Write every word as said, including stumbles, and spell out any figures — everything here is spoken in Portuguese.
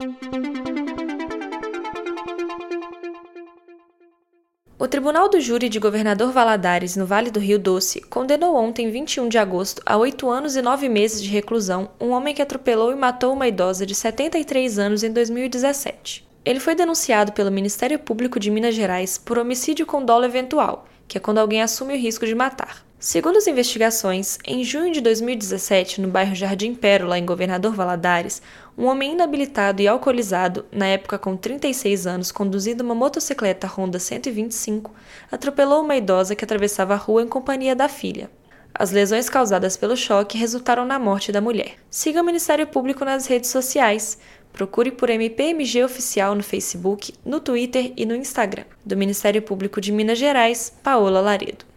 O Tribunal do Júri de Governador Valadares, no Vale do Rio Doce, condenou ontem, vinte e um de agosto, a oito anos e nove meses de reclusão um homem que atropelou e matou uma idosa de setenta e três anos em dois mil e dezessete. Ele foi denunciado pelo Ministério Público de Minas Gerais por homicídio com dolo eventual, que é quando alguém assume o risco de matar. Segundo as investigações, em junho de dois mil e dezessete, no bairro Jardim Pérola, em Governador Valadares, um homem inabilitado e alcoolizado, na época com trinta e seis anos, conduzindo uma motocicleta Honda cento e vinte e cinco, atropelou uma idosa que atravessava a rua em companhia da filha. As lesões causadas pelo choque resultaram na morte da mulher. Siga o Ministério Público nas redes sociais. Procure por M P M G Oficial no Facebook, no Twitter e no Instagram. Do Ministério Público de Minas Gerais, Paola Laredo.